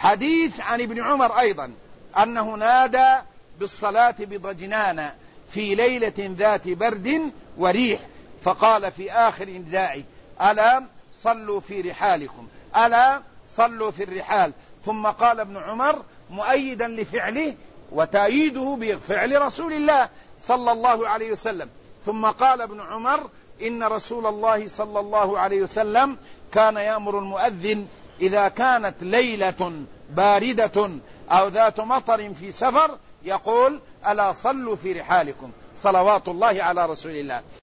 حديث عن ابن عمر أيضا أنه نادى بالصلاة بضجنان في ليلة ذات برد وريح، فقال في آخر ندائه: ألا صلوا في رحالكم، ألا صلوا في الرحال. ثم قال ابن عمر مؤيدا لفعله وتأييده بفعل رسول الله صلى الله عليه وسلم، ثم قال ابن عمر: إن رسول الله صلى الله عليه وسلم كان يأمر المؤذن إذا كانت ليلة باردة أو ذات مطر في سفر يقول: ألا صلوا في رحالكم، صلوات الله على رسول الله.